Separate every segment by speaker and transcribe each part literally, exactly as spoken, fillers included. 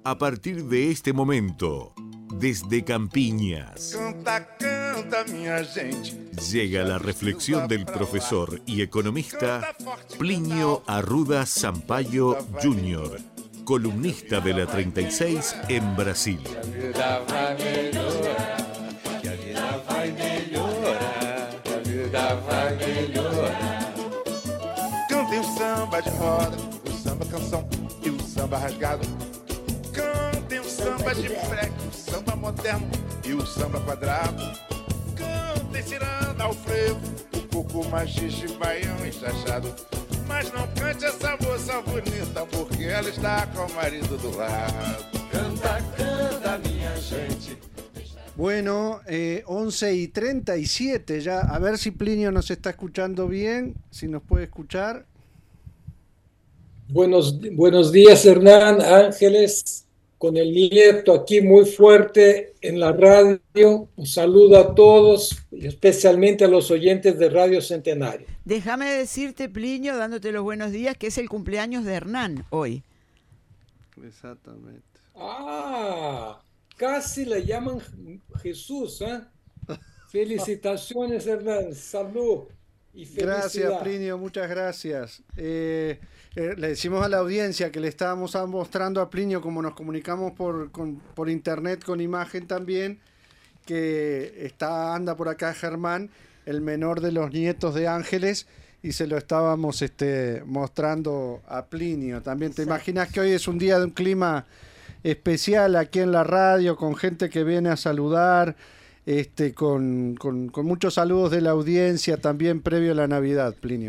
Speaker 1: A partir de este momento, desde Campiñas,
Speaker 2: Canta, canta, minha gente.
Speaker 1: llega la reflexión del profesor y economista Plinio Arruda Sampaio júnior, columnista de la treinta y seis en Brasil.
Speaker 2: Que a vida vai melhorar, que a vida vai melhorar, que a vida vai melhorar. Cantem o samba de roda, o samba canção e o samba rasgado. Cantem o samba de freque, o samba moderno e o samba quadrado. Cantem ciranda ao frevo, o coco machixe, baião enxachado. Mas não cante essa moça bonita, porque ela está com o marido do lado. Canta, canta, minha gente.
Speaker 3: Bueno, eh, once y treinta y siete ya. A ver si Plinio nos está escuchando bien, si nos puede escuchar.
Speaker 4: Buenos, buenos días, Hernán, Ángeles, con el nieto aquí muy fuerte en la radio. Un saludo a todos, y especialmente a los oyentes de Radio Centenario.
Speaker 5: Déjame decirte, Plinio, dándote los buenos días, que es el cumpleaños de Hernán hoy.
Speaker 3: Exactamente.
Speaker 4: Ah, casi le llaman Jesús, ¿eh? Felicitaciones, Hernán. Salud y felicidad.
Speaker 3: Gracias, Plinio, muchas gracias. Eh, eh, le decimos a la audiencia que le estábamos mostrando a Plinio, como nos comunicamos por, con, por internet con imagen también, que está anda por acá Germán, el menor de los nietos de Ángeles, y se lo estábamos este, mostrando a Plinio. También te imaginas que hoy es un día de un clima especial aquí en la radio, con gente que viene a saludar, este, con, con, con muchos saludos de la audiencia también previo a la Navidad, Plinio.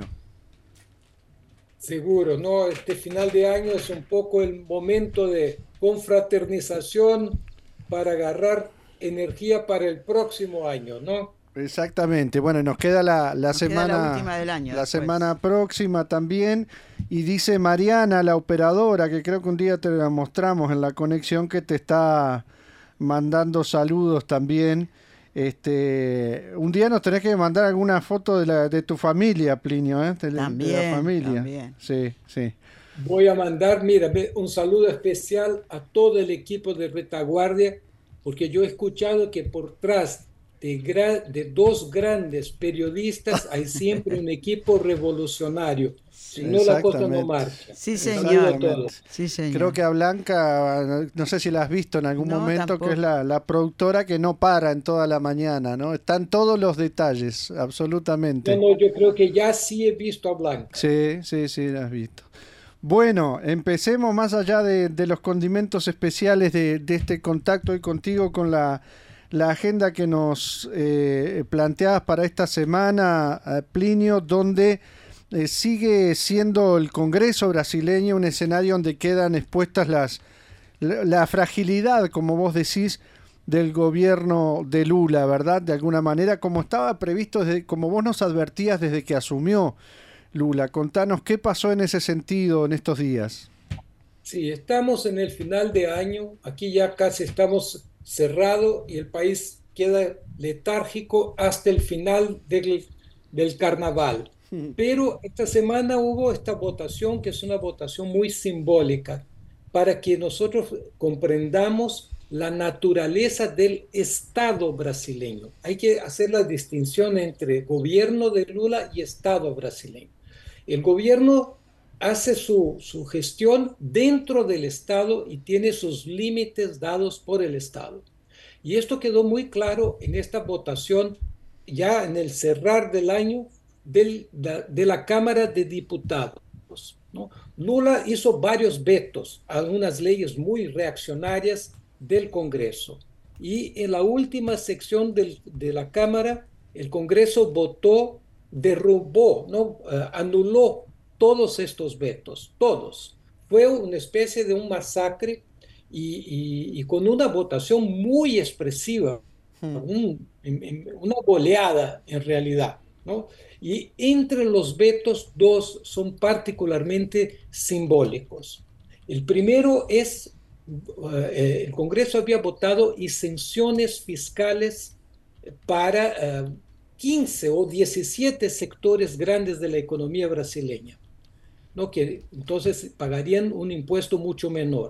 Speaker 4: Seguro, ¿no? Este final de año es un poco el momento de confraternización para agarrar energía para el próximo año, ¿no?
Speaker 3: Exactamente. Bueno, nos queda la, la
Speaker 5: Nos
Speaker 3: semana
Speaker 5: queda la última del año
Speaker 3: la
Speaker 5: después.
Speaker 3: semana próxima también, y dice Mariana, la operadora, que creo que un día te la mostramos en la conexión, que te está mandando saludos también. Este, un día nos tenés que mandar alguna foto de la de tu familia, Plinio, ¿eh? De, la-
Speaker 5: También,
Speaker 3: de la familia.
Speaker 5: también.
Speaker 3: Sí, sí.
Speaker 4: Voy a mandar, mira, ve, un saludo especial a todo el equipo de Retaguardia, porque yo he escuchado que por tras de, gra- de dos grandes periodistas hay siempre un equipo revolucionario. Si no, la cosa no
Speaker 3: Exactamente.
Speaker 4: marcha.
Speaker 5: Sí,
Speaker 4: Un
Speaker 5: señor.
Speaker 4: saludo a todos.
Speaker 5: Sí, señor.
Speaker 3: Creo que a Blanca, no sé si la has visto en algún
Speaker 5: No,
Speaker 3: momento,
Speaker 5: tampoco.
Speaker 3: que es la, la productora que no para en toda la mañana, ¿no? Están todos los detalles, absolutamente.
Speaker 4: No, no, yo creo que ya sí he visto a Blanca.
Speaker 3: Sí, sí, sí, la has visto. Bueno, empecemos más allá de, de los condimentos especiales de, de este contacto hoy contigo con la, la agenda que nos eh, planteabas para esta semana, eh, Plinio, donde eh, sigue siendo el Congreso brasileño un escenario donde quedan expuestas las la, la fragilidad, como vos decís, del gobierno de Lula, ¿verdad? De alguna manera, como estaba previsto, desde, como vos nos advertías desde que asumió Lula. Contanos qué pasó en ese sentido en estos días.
Speaker 4: Sí, estamos en el final de año, aquí ya casi estamos cerrado y el país queda letárgico hasta el final del, del carnaval. Pero esta semana hubo esta votación, que es una votación muy simbólica, para que nosotros comprendamos la naturaleza del Estado brasileño. Hay que hacer la distinción entre gobierno de Lula y Estado brasileño. El gobierno hace su, su gestión dentro del Estado y tiene sus límites dados por el Estado. Y esto quedó muy claro en esta votación, ya en el cerrar del año, del, de, de la Cámara de Diputados, ¿no? Lula hizo varios vetos a algunas leyes muy reaccionarias del Congreso. Y en la última sección del, de la Cámara, el Congreso votó, derrubó, ¿no? Uh, anuló todos estos vetos, todos. Fue una especie de un masacre y, y, y con una votación muy expresiva, hmm. un, una goleada en realidad, ¿no? Y entre los vetos, dos son particularmente simbólicos. El primero es, uh, eh, el Congreso había votado exenciones fiscales para uh, quince o diecisiete sectores grandes de la economía brasileña, ¿no? Que entonces pagarían un impuesto mucho menor.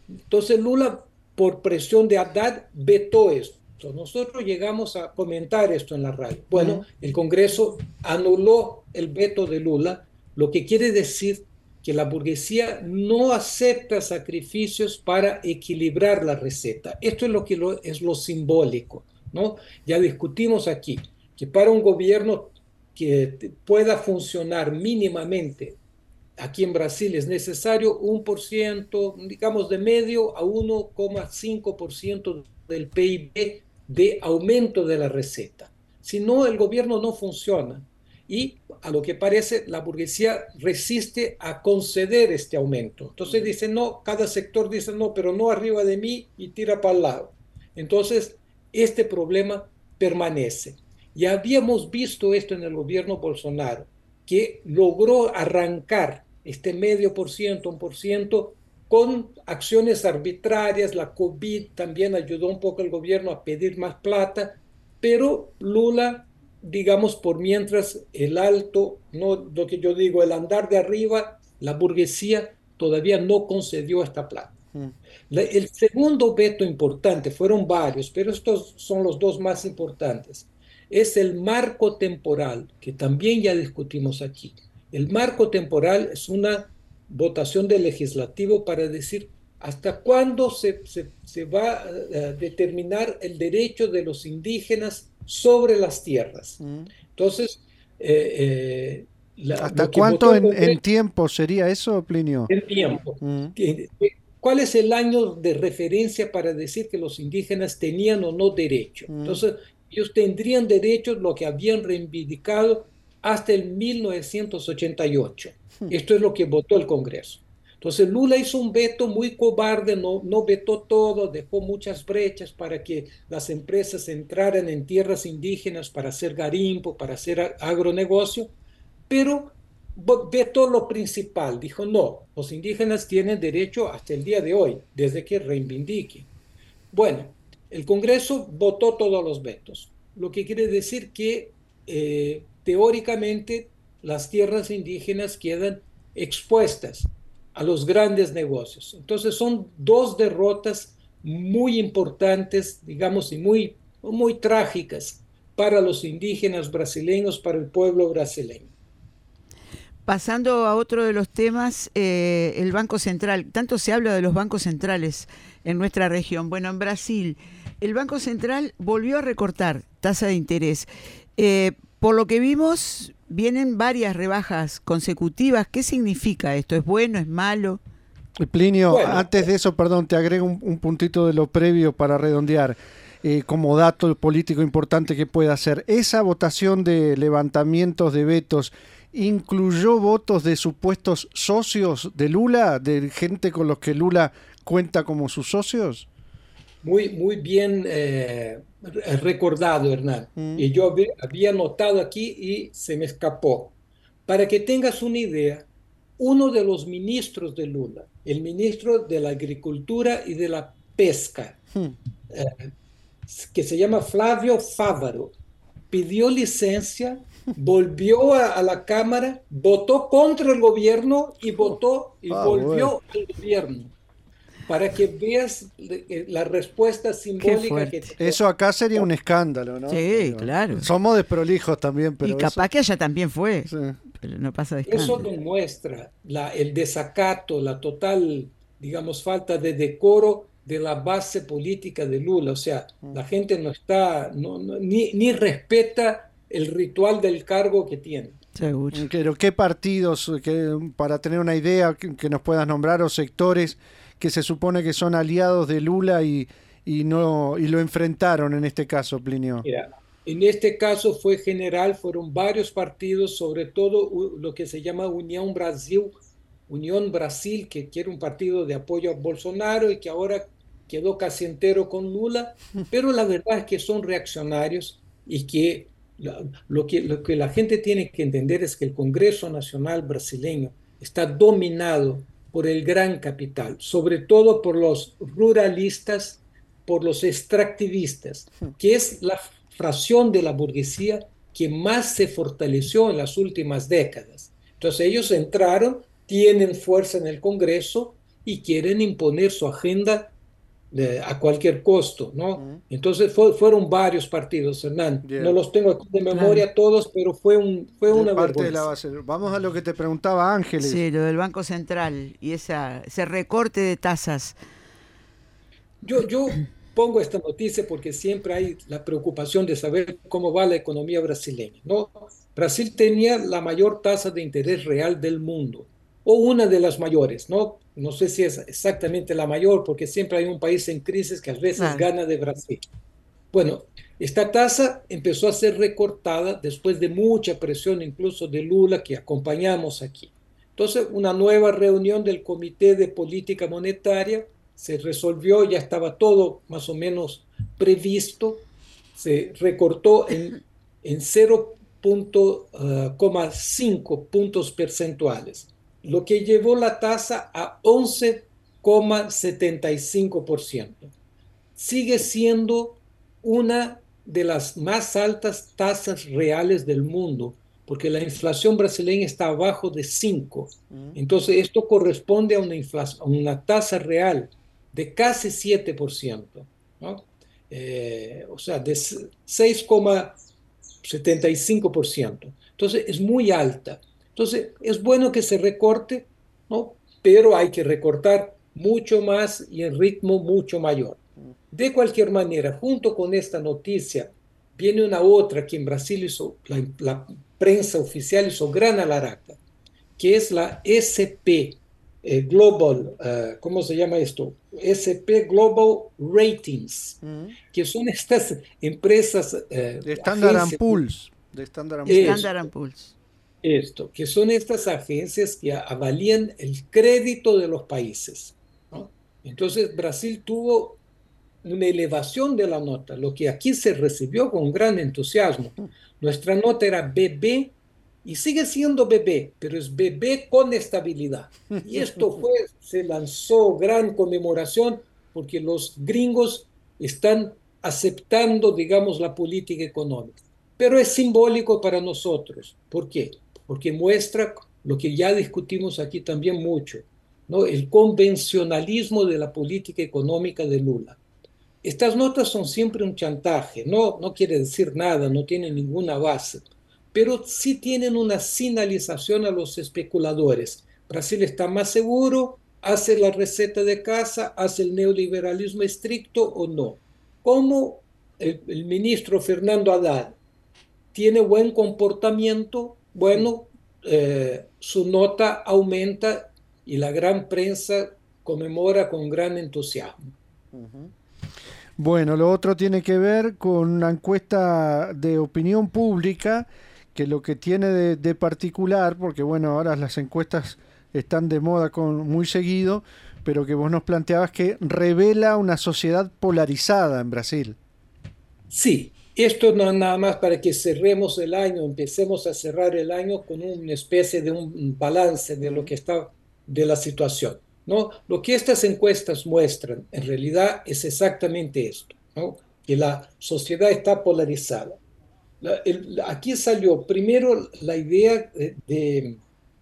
Speaker 4: Entonces Lula, por presión de Haddad, vetó esto. Nosotros llegamos a comentar esto en la radio. Bueno,
Speaker 3: Mm.
Speaker 4: el Congreso anuló el veto de Lula, lo que quiere decir que la burguesía no acepta sacrificios para equilibrar la receta. Esto es lo que lo, es lo simbólico, ¿no? Ya discutimos aquí que para un gobierno que pueda funcionar mínimamente aquí en Brasil es necesario un por ciento, digamos de medio a uno coma cinco por ciento del P I B de aumento de la receta. Si no, el gobierno no funciona. Y a lo que parece, la burguesía resiste a conceder este aumento. Entonces dice no, cada sector dice no, pero no arriba de mí y tira para el lado. Entonces, este problema permanece. Ya habíamos visto esto en el gobierno Bolsonaro, que logró arrancar este medio por ciento, un por ciento, con acciones arbitrarias. La COVID también ayudó un poco al gobierno a pedir más plata, pero Lula, digamos, por mientras el alto, no lo que yo digo, el andar de arriba, la burguesía todavía no concedió esta plata. Mm. La, el segundo veto importante, fueron varios, pero estos son los dos más importantes, es el marco temporal, que también ya discutimos aquí. El marco temporal es una votación del legislativo para decir hasta cuándo se, se, se va a determinar el derecho de los indígenas sobre las tierras. Mm. Entonces, eh, eh,
Speaker 3: la, ¿hasta cuánto en, en tiempo sería eso, Plinio?
Speaker 4: En tiempo. Mm. ¿Cuál es el año de referencia para decir que los indígenas tenían o no derecho? Mm. Entonces, ellos tendrían derechos lo que habían reivindicado hasta el mil novecientos ochenta y ocho. Mm. Esto es lo que votó el Congreso. Entonces Lula hizo un veto muy cobarde, no, no vetó todo, dejó muchas brechas para que las empresas entraran en tierras indígenas para hacer garimpo, para hacer agronegocio, pero vetó lo principal. Dijo, no, los indígenas tienen derecho hasta el día de hoy, desde que reivindiquen. Bueno, el Congreso votó todos los vetos, lo que quiere decir que eh, teóricamente las tierras indígenas quedan expuestas a los grandes negocios. Entonces son dos derrotas muy importantes, digamos, y muy, muy trágicas para los indígenas brasileños, para el pueblo brasileño.
Speaker 5: Pasando a otro de los temas, eh, el Banco Central. Tanto se habla de los bancos centrales en nuestra región. Bueno, en Brasil, el Banco Central volvió a recortar tasa de interés. Eh, por lo que vimos, vienen varias rebajas consecutivas. ¿Qué significa esto? ¿Es bueno? ¿Es malo?
Speaker 3: Plinio, bueno, antes de eso, perdón, te agrego un, un puntito de lo previo para redondear. Eh, como dato político importante que pueda hacer. Esa votación de levantamientos de vetos incluyó votos de supuestos socios de Lula, de gente con los que Lula cuenta como sus socios.
Speaker 4: Muy, muy bien eh, recordado, Hernán. Mm. Y yo había, había notado aquí y se me escapó. Para que tengas una idea, uno de los ministros de Lula, el ministro de la Agricultura y de la Pesca, mm. eh, que se llama Flavio Fávaro, pidió licencia, volvió a, a la Cámara, votó contra el gobierno y votó y ah, volvió bueno. al gobierno. Para que veas la respuesta simbólica que...
Speaker 3: Eso acá sería un escándalo, ¿no?
Speaker 5: Sí, pero, claro.
Speaker 3: Somos desprolijos también, pero...
Speaker 5: Y capaz
Speaker 3: eso...
Speaker 5: que allá también fue, sí. Pero no pasa de escándalo.
Speaker 4: Eso demuestra la, el desacato, la total, digamos, falta de decoro de la base política de Lula. O sea, la gente no está, no, no, ni, ni respeta el ritual del cargo que tiene.
Speaker 5: Seguro.
Speaker 3: Pero ¿qué partidos, que, para tener una idea, que, que nos puedas nombrar, o sectores que se supone que son aliados de Lula y, y, no, y lo enfrentaron en este caso, Plinio?
Speaker 4: Mira, en este caso fue general, fueron varios partidos, sobre todo lo que se llama Unión Brasil, Unión Brasil, que quiere un partido de apoyo a Bolsonaro y que ahora quedó casi entero con Lula, pero la verdad es que son reaccionarios y que lo, que lo que la gente tiene que entender es que el Congreso Nacional brasileño está dominado por el gran capital, sobre todo por los ruralistas, por los extractivistas, que es la fracción de la burguesía que más se fortaleció en las últimas décadas. Entonces ellos entraron, tienen fuerza en el Congreso y quieren imponer su agenda de, a cualquier costo, ¿no? Entonces fue, fueron varios partidos, Hernán.
Speaker 3: Bien.
Speaker 4: No los tengo aquí de memoria
Speaker 5: Claro.
Speaker 4: todos, pero fue, un, fue
Speaker 3: De
Speaker 4: una
Speaker 3: parte de la
Speaker 4: vergüenza.
Speaker 3: base. Vamos a lo que te preguntaba Ángeles.
Speaker 5: Sí, lo del Banco Central y esa, ese recorte de tasas.
Speaker 4: Yo, yo pongo esta noticia porque siempre hay la preocupación de saber cómo va la economía brasileña, ¿no? Brasil tenía la mayor tasa de interés real del mundo, o una de las mayores, ¿no? No sé si es exactamente la mayor, porque siempre hay un país en crisis que a veces
Speaker 5: Claro.
Speaker 4: gana de Brasil. Bueno, esta tasa empezó a ser recortada después de mucha presión, incluso de Lula, que acompañamos aquí. Entonces, una nueva reunión del Comité de Política Monetaria se resolvió, ya estaba todo más o menos previsto, se recortó en, en cero coma cinco puntos percentuales, lo que llevó la tasa a once coma setenta y cinco por ciento. Sigue siendo una de las más altas tasas reales del mundo, porque la inflación brasileña está abajo de cinco. Entonces, esto corresponde a una, inflación, a una tasa real de casi siete por ciento, ¿no? Eh, o sea, de seis coma setenta y cinco por ciento. Entonces, es muy alta. Entonces, es bueno que se recorte, ¿no? Pero hay que recortar mucho más y en ritmo mucho mayor. De cualquier manera, junto con esta noticia, viene una otra que en Brasil hizo, la, la prensa oficial hizo gran alaraca, que es la S P eh, Global, uh, ¿cómo se llama esto? S P Global Ratings, uh-huh. que son estas empresas... Eh,
Speaker 3: de Standard and Poor's.
Speaker 4: De
Speaker 3: Standard and
Speaker 4: Poor's.
Speaker 5: Standard and Poor's.
Speaker 4: Esto, que son estas agencias que avalían el crédito de los países, ¿no? Entonces, Brasil tuvo una elevación de la nota, lo que aquí se recibió con gran entusiasmo. Nuestra nota era B B y sigue siendo B B, pero es B B con estabilidad. Y esto fue, se lanzó gran conmemoración porque los gringos están aceptando, digamos, la política económica. Pero es simbólico para nosotros. ¿Por qué? Porque muestra lo que ya discutimos aquí también mucho, ¿no? El convencionalismo de la política económica de Lula. Estas notas son siempre un chantaje, no, no quiere decir nada, no tienen ninguna base, pero sí tienen una señalización a los especuladores. Brasil está más seguro, hace la receta de casa, hace el neoliberalismo estricto o no. Como el, el ministro Fernando Haddad tiene buen comportamiento, bueno, eh, su nota aumenta y la gran prensa conmemora con gran entusiasmo.
Speaker 3: Uh-huh. Bueno, lo otro tiene que ver con una encuesta de opinión pública que lo que tiene de, de particular, porque bueno, ahora las encuestas están de moda con muy seguido, pero que vos nos planteabas que revela una sociedad polarizada en Brasil.
Speaker 4: Sí, esto no es nada más para que cerremos el año, empecemos a cerrar el año con una especie de un balance de lo que está, de la situación, ¿no? Lo que estas encuestas muestran en realidad es exactamente esto, ¿no? Que la sociedad está polarizada. La, el, aquí salió primero la idea de, de,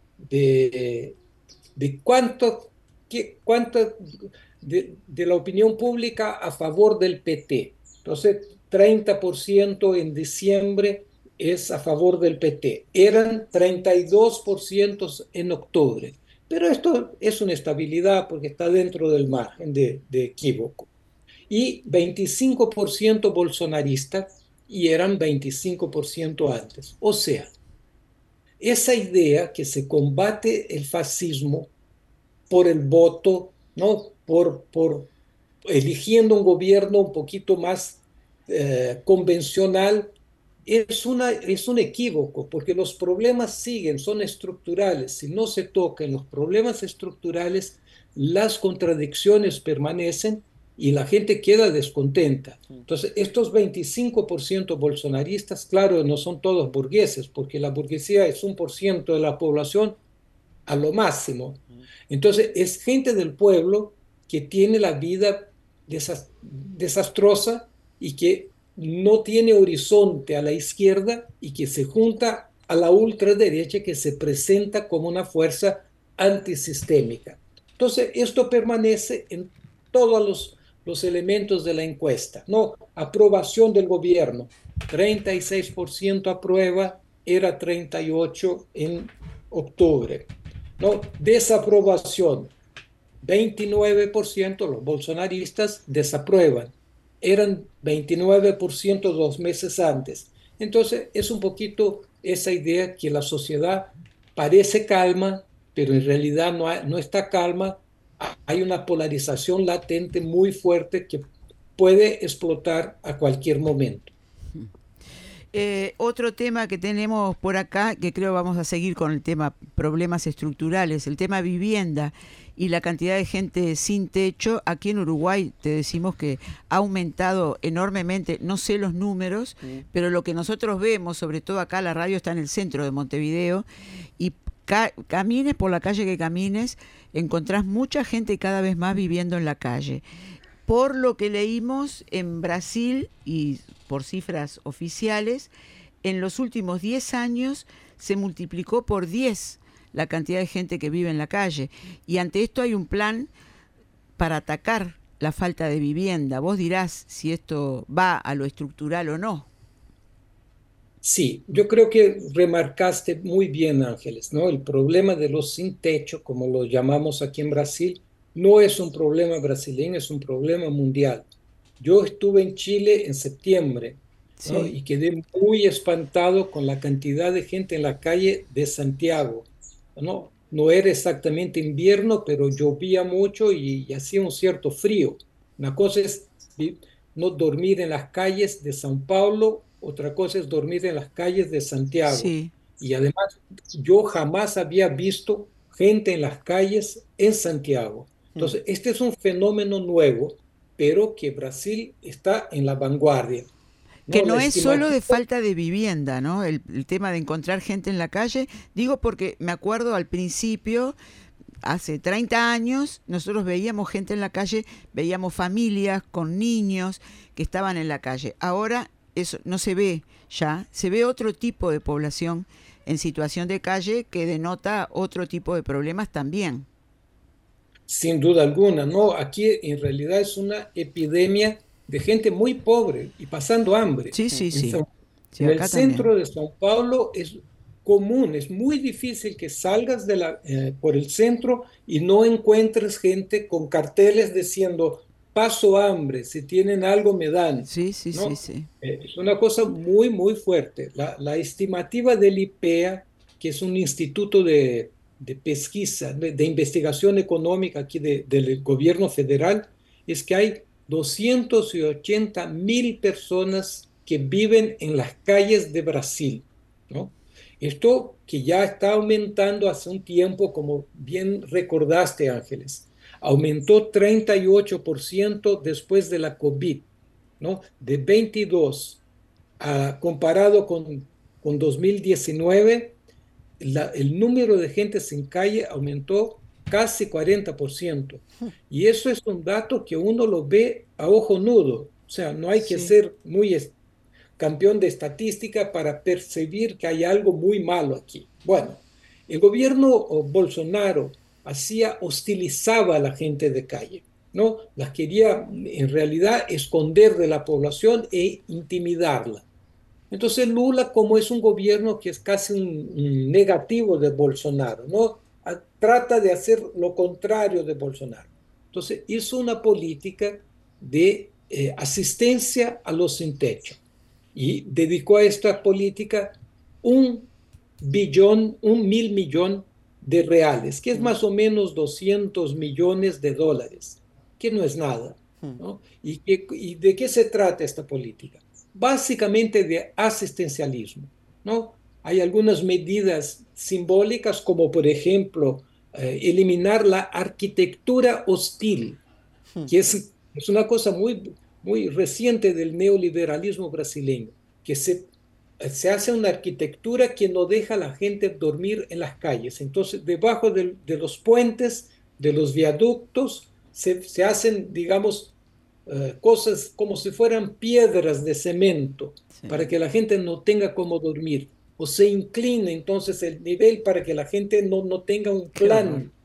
Speaker 4: de, de cuánto, qué, cuánto de, de la opinión pública a favor del P T. Entonces, treinta por ciento en diciembre es a favor del P T. Eran treinta y dos por ciento en octubre. Pero esto es una estabilidad porque está dentro del margen de, de equívoco. Y veinticinco por ciento bolsonarista y eran veinticinco por ciento antes. O sea, esa idea que se combate el fascismo por el voto, ¿no? por, por eligiendo un gobierno un poquito más eh, convencional, Es, una, es un equívoco, porque los problemas siguen, son estructurales. Si no se tocan los problemas estructurales, las contradicciones permanecen y la gente queda descontenta. Entonces, estos veinticinco por ciento bolsonaristas, claro, no son todos burgueses, porque la burguesía es un por ciento de la población a lo máximo. Entonces, es gente del pueblo que tiene la vida desast- desastrosa y que no tiene horizonte a la izquierda y que se junta a la ultraderecha que se presenta como una fuerza antisistémica. Entonces, esto permanece en todos los, los elementos de la encuesta, ¿no? Aprobación del gobierno, treinta y seis por ciento aprueba, era treinta y ocho por ciento en octubre, ¿no? Desaprobación, veintinueve por ciento los bolsonaristas desaprueban, eran veintinueve por ciento dos meses antes. Entonces, es un poquito esa idea que la sociedad parece calma, pero en realidad no, hay, no está calma. Hay una polarización latente muy fuerte que puede explotar a cualquier momento.
Speaker 5: Eh, otro tema que tenemos por acá, que creo vamos a seguir con el tema problemas estructurales, el tema vivienda y la cantidad de gente sin techo. Aquí en Uruguay te decimos que ha aumentado enormemente, no sé los números, sí, pero lo que nosotros vemos, sobre todo acá, la radio está en el centro de Montevideo, y ca camines por la calle que camines, encontrás mucha gente cada vez más viviendo en la calle. Por lo que leímos en Brasil, y por cifras oficiales, en los últimos diez años se multiplicó por diez la cantidad de gente que vive en la calle. Y ante esto hay un plan para atacar la falta de vivienda. Vos dirás si esto va a lo estructural o no.
Speaker 4: Sí, yo creo que remarcaste muy bien, Ángeles, ¿no? El problema de los sin techo, como lo llamamos aquí en Brasil, no es un problema brasileño, es un problema mundial. Yo estuve en Chile en septiembre, ¿no?
Speaker 5: Sí.
Speaker 4: Y quedé muy espantado con la cantidad de gente en la calle de Santiago, ¿no? No era exactamente invierno, pero llovía mucho y, y hacía un cierto frío. Una cosa es no dormir en las calles de São Paulo, otra cosa es dormir en las calles de Santiago.
Speaker 5: Sí.
Speaker 4: Y además, yo jamás había visto gente en las calles en Santiago. Entonces, este es un fenómeno nuevo, pero que Brasil está en la vanguardia, ¿no?
Speaker 5: Que no
Speaker 4: La
Speaker 5: es solo de
Speaker 4: estimativa...
Speaker 5: falta de vivienda, ¿no? El, el tema de encontrar gente en la calle. Digo porque me acuerdo al principio, hace treinta años, nosotros veíamos gente en la calle, veíamos familias con niños que estaban en la calle. Ahora eso no se ve ya, se ve otro tipo de población en situación de calle que denota otro tipo de problemas también.
Speaker 4: Sin duda alguna, no, aquí en realidad es una epidemia de gente muy pobre y pasando hambre.
Speaker 5: Sí, sí,
Speaker 4: En,
Speaker 5: sí.
Speaker 4: Sao,
Speaker 5: Sí,
Speaker 4: en el
Speaker 5: acá
Speaker 4: centro
Speaker 5: también.
Speaker 4: de São Paulo es común, es muy difícil que salgas de la, eh, por el centro y no encuentres gente con carteles diciendo paso hambre, si tienen algo me dan,
Speaker 5: Sí, sí, sí,
Speaker 4: ¿no?
Speaker 5: sí.
Speaker 4: Eh, es una cosa muy, muy fuerte. La, la estimativa del IPEA, que es un instituto de de pesquisa, de, de investigación económica aquí de, del gobierno federal, es que hay doscientas ochenta mil personas que viven en las calles de Brasil, ¿no? Esto que ya está aumentando hace un tiempo, como bien recordaste, Ángeles, aumentó treinta y ocho por ciento después de la COVID, ¿no? De veintidós a, comparado con, con dos mil diecinueve, La, el número de gente sin calle aumentó casi cuarenta por ciento. Y eso es un dato que uno lo ve a ojo nudo. O sea, no hay que
Speaker 5: Sí.
Speaker 4: ser muy campeón de estadística para percibir que hay algo muy malo aquí. Bueno, el gobierno Bolsonaro hacía, hostilizaba a la gente de calle, ¿no? Las quería en realidad esconder de la población e intimidarla. Entonces Lula, como es un gobierno que es casi un, un negativo de Bolsonaro, ¿no? A, trata de hacer lo contrario de Bolsonaro. Entonces hizo una política de eh, asistencia a los sin techo y dedicó a esta política un billón, un mil millón de reales, que es más o menos doscientos millones de dólares, que no es nada, ¿no? ¿Y, que, ¿Y de qué se trata esta política? Básicamente de asistencialismo, ¿no? Hay algunas medidas simbólicas, como por ejemplo eh, eliminar la arquitectura hostil, que es, es una cosa muy, muy reciente del neoliberalismo brasileño, que se, se hace una arquitectura que no deja a la gente dormir en las calles. Entonces, debajo de, de los puentes, de los viaductos, se, se hacen, digamos, Uh, cosas como si fueran piedras de cemento, sí, para que la gente no tenga cómo dormir, o se incline entonces el nivel para que la gente no, no tenga un plan,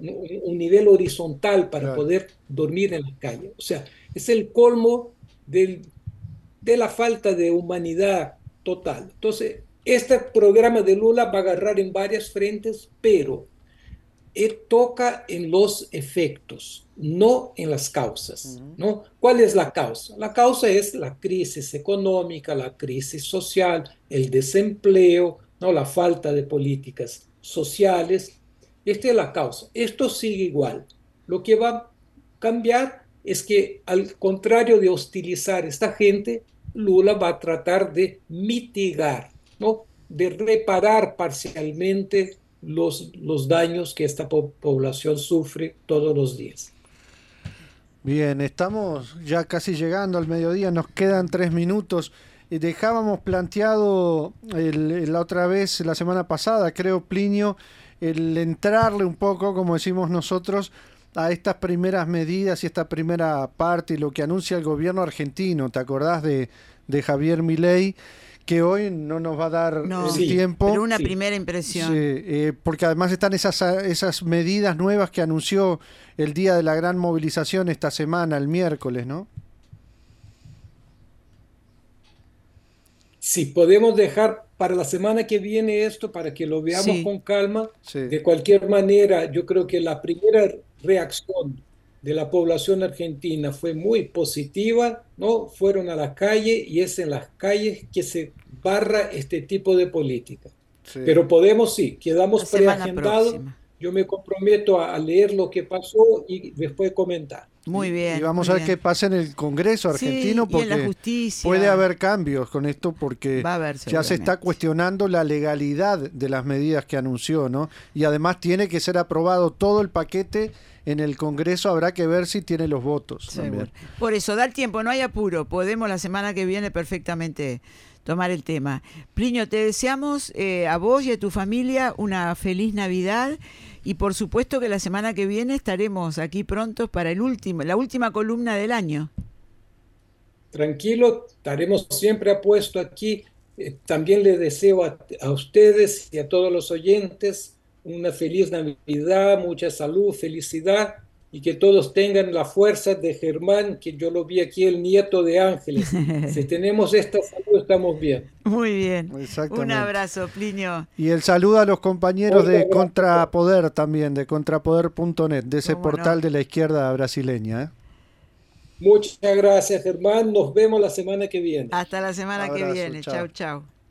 Speaker 4: un, un nivel horizontal para
Speaker 3: Claro.
Speaker 4: poder dormir en la calle. O sea, es el colmo del, de la falta de humanidad total. Entonces, este programa de Lula va a agarrar en varias frentes, pero él toca en los efectos, no en las causas, ¿no? ¿Cuál es la causa? La causa es la crisis económica, la crisis social, el desempleo, ¿no? La falta de políticas sociales. Esta es la causa. Esto sigue igual. Lo que va a cambiar es que, al contrario de hostilizar a esta gente, Lula va a tratar de mitigar, ¿no? De reparar parcialmente los, los daños que esta po población sufre todos los días.
Speaker 3: Bien, estamos ya casi llegando al mediodía, nos quedan tres minutos. Eh, Dejábamos planteado el, la otra vez, la semana pasada, creo, Plinio, el entrarle un poco, como decimos nosotros, a estas primeras medidas y esta primera parte y lo que anuncia el gobierno argentino. ¿Te acordás de, de Javier Milei? Que hoy no nos va a dar
Speaker 5: No,
Speaker 3: el
Speaker 4: sí,
Speaker 3: tiempo.
Speaker 5: pero una
Speaker 4: Sí.
Speaker 5: primera impresión.
Speaker 3: Sí, eh, porque además están esas, esas medidas nuevas que anunció el día de la gran movilización esta semana, el miércoles, ¿no?
Speaker 4: Si podemos dejar para la semana que viene esto, para que lo veamos
Speaker 5: Sí.
Speaker 4: con calma,
Speaker 3: Sí.
Speaker 4: de cualquier manera, yo creo que la primera reacción de la población argentina fue muy positiva, ¿no? Fueron a la calle y es en las calles que se barra este tipo de política.
Speaker 3: Sí.
Speaker 4: Pero podemos, sí, quedamos
Speaker 5: La semana
Speaker 4: preagendados.
Speaker 5: próxima.
Speaker 4: Yo me comprometo a, a leer lo que pasó y después comentar.
Speaker 5: Muy bien.
Speaker 3: Y vamos
Speaker 5: muy
Speaker 3: a ver
Speaker 5: bien.
Speaker 3: qué pasa en el Congreso
Speaker 5: Sí,
Speaker 3: argentino,
Speaker 5: y en la
Speaker 3: porque
Speaker 5: justicia.
Speaker 3: puede haber cambios con esto, porque
Speaker 5: Va a haber,
Speaker 3: ya se está
Speaker 5: seguramente.
Speaker 3: cuestionando la legalidad de las medidas que anunció, ¿no? Y además tiene que ser aprobado todo el paquete en el Congreso, habrá que ver si tiene los votos
Speaker 5: Seguro.
Speaker 3: también.
Speaker 5: Por eso, da el tiempo, no hay apuro. Podemos la semana que viene perfectamente tomar el tema. Plinio, te deseamos eh, a vos y a tu familia una feliz Navidad y por supuesto que la semana que viene estaremos aquí prontos para el último, la última columna del año.
Speaker 4: Tranquilo, estaremos siempre apuestos aquí. Eh, también les deseo a, a ustedes y a todos los oyentes una feliz Navidad, mucha salud, felicidad y que todos tengan la fuerza de Germán, que yo lo vi aquí, el nieto de Ángeles. Si tenemos esta salud, estamos bien.
Speaker 5: Muy bien.
Speaker 3: Exactamente.
Speaker 5: Un abrazo, Plinio.
Speaker 3: Y el saludo a los compañeros
Speaker 4: Otro
Speaker 3: de
Speaker 4: abrazo.
Speaker 3: Contrapoder también, de contrapoder punto net, de ese
Speaker 5: Cómo no.
Speaker 3: portal de la izquierda brasileña, ¿eh?
Speaker 4: Muchas gracias, Germán. Nos vemos la semana que viene.
Speaker 5: Hasta la semana que
Speaker 3: Abrazo,
Speaker 5: viene.
Speaker 3: chao.
Speaker 5: Chau, chau.